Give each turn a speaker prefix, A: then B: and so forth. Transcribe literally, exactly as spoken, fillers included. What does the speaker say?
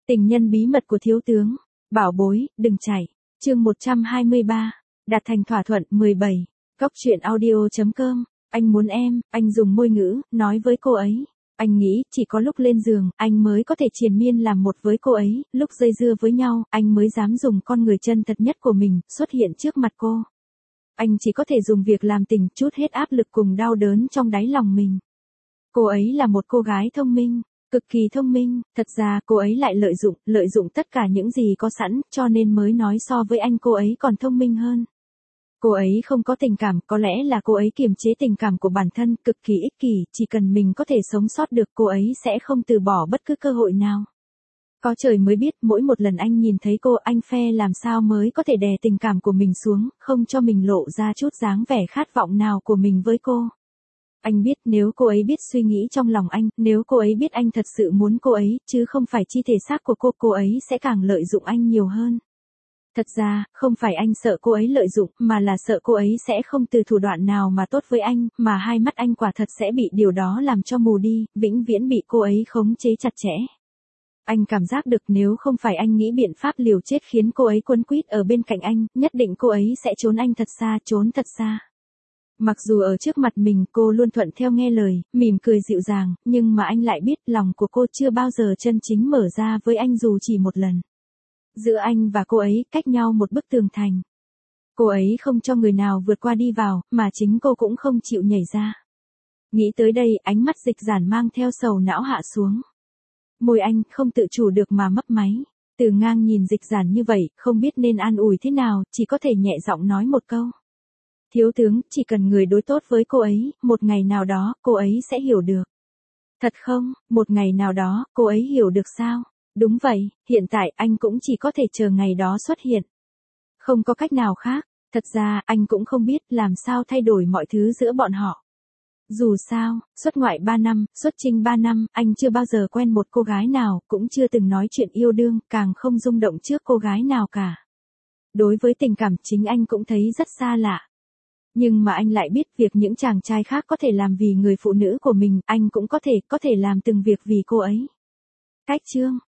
A: Tình nhân bí mật của thiếu tướng. Bảo bối, đừng chạy. Chương một trăm hai mươi ba. Đạt thành thỏa thuận. mười bảy. Góc truyện audio chấm com. Anh muốn em, anh dùng môi ngữ, nói với cô ấy. Anh nghĩ, chỉ có lúc lên giường, anh mới có thể triền miên làm một với cô ấy, lúc dây dưa với nhau, anh mới dám dùng con người chân thật nhất của mình, xuất hiện trước mặt cô. Anh chỉ có thể dùng việc làm tình, trút hết áp lực cùng đau đớn trong đáy lòng mình. Cô ấy là một cô gái thông minh, cực kỳ thông minh, thật ra cô ấy lại lợi dụng, lợi dụng tất cả những gì có sẵn, cho nên mới nói so với anh cô ấy còn thông minh hơn. Cô ấy không có tình cảm, có lẽ là cô ấy kiềm chế tình cảm của bản thân, cực kỳ ích kỷ, chỉ cần mình có thể sống sót được cô ấy sẽ không từ bỏ bất cứ cơ hội nào. Có trời mới biết, mỗi một lần anh nhìn thấy cô, anh phe làm sao mới có thể đè tình cảm của mình xuống, không cho mình lộ ra chút dáng vẻ khát vọng nào của mình với cô. Anh biết nếu cô ấy biết suy nghĩ trong lòng anh, nếu cô ấy biết anh thật sự muốn cô ấy, chứ không phải chi thể xác của cô, cô ấy sẽ càng lợi dụng anh nhiều hơn. Thật ra, không phải anh sợ cô ấy lợi dụng, mà là sợ cô ấy sẽ không từ thủ đoạn nào mà tốt với anh, mà hai mắt anh quả thật sẽ bị điều đó làm cho mù đi, vĩnh viễn bị cô ấy khống chế chặt chẽ. Anh cảm giác được nếu không phải anh nghĩ biện pháp liều chết khiến cô ấy quấn quýt ở bên cạnh anh, nhất định cô ấy sẽ trốn anh thật xa, trốn thật xa. Mặc dù ở trước mặt mình cô luôn thuận theo nghe lời, mỉm cười dịu dàng, nhưng mà anh lại biết lòng của cô chưa bao giờ chân chính mở ra với anh dù chỉ một lần. Giữa anh và cô ấy cách nhau một bức tường thành. Cô ấy không cho người nào vượt qua đi vào, mà chính cô cũng không chịu nhảy ra. Nghĩ tới đây, ánh mắt Dịch Giản mang theo sầu não hạ xuống. Môi anh không tự chủ được mà mấp máy. Từ Ngang nhìn Dịch Giản như vậy, không biết nên an ủi thế nào, chỉ có thể nhẹ giọng nói một câu. Thiếu tướng, chỉ cần người đối tốt với cô ấy, một ngày nào đó, cô ấy sẽ hiểu được. Thật không, một ngày nào đó, cô ấy hiểu được sao? Đúng vậy, hiện tại anh cũng chỉ có thể chờ ngày đó xuất hiện. Không có cách nào khác, thật ra anh cũng không biết làm sao thay đổi mọi thứ giữa bọn họ. Dù sao, xuất ngoại ba năm, xuất chinh ba năm, anh chưa bao giờ quen một cô gái nào, cũng chưa từng nói chuyện yêu đương, càng không rung động trước cô gái nào cả. Đối với tình cảm chính anh cũng thấy rất xa lạ. Nhưng mà anh lại biết việc những chàng trai khác có thể làm vì người phụ nữ của mình, anh cũng có thể, có thể làm từng việc vì cô ấy. Cách chương.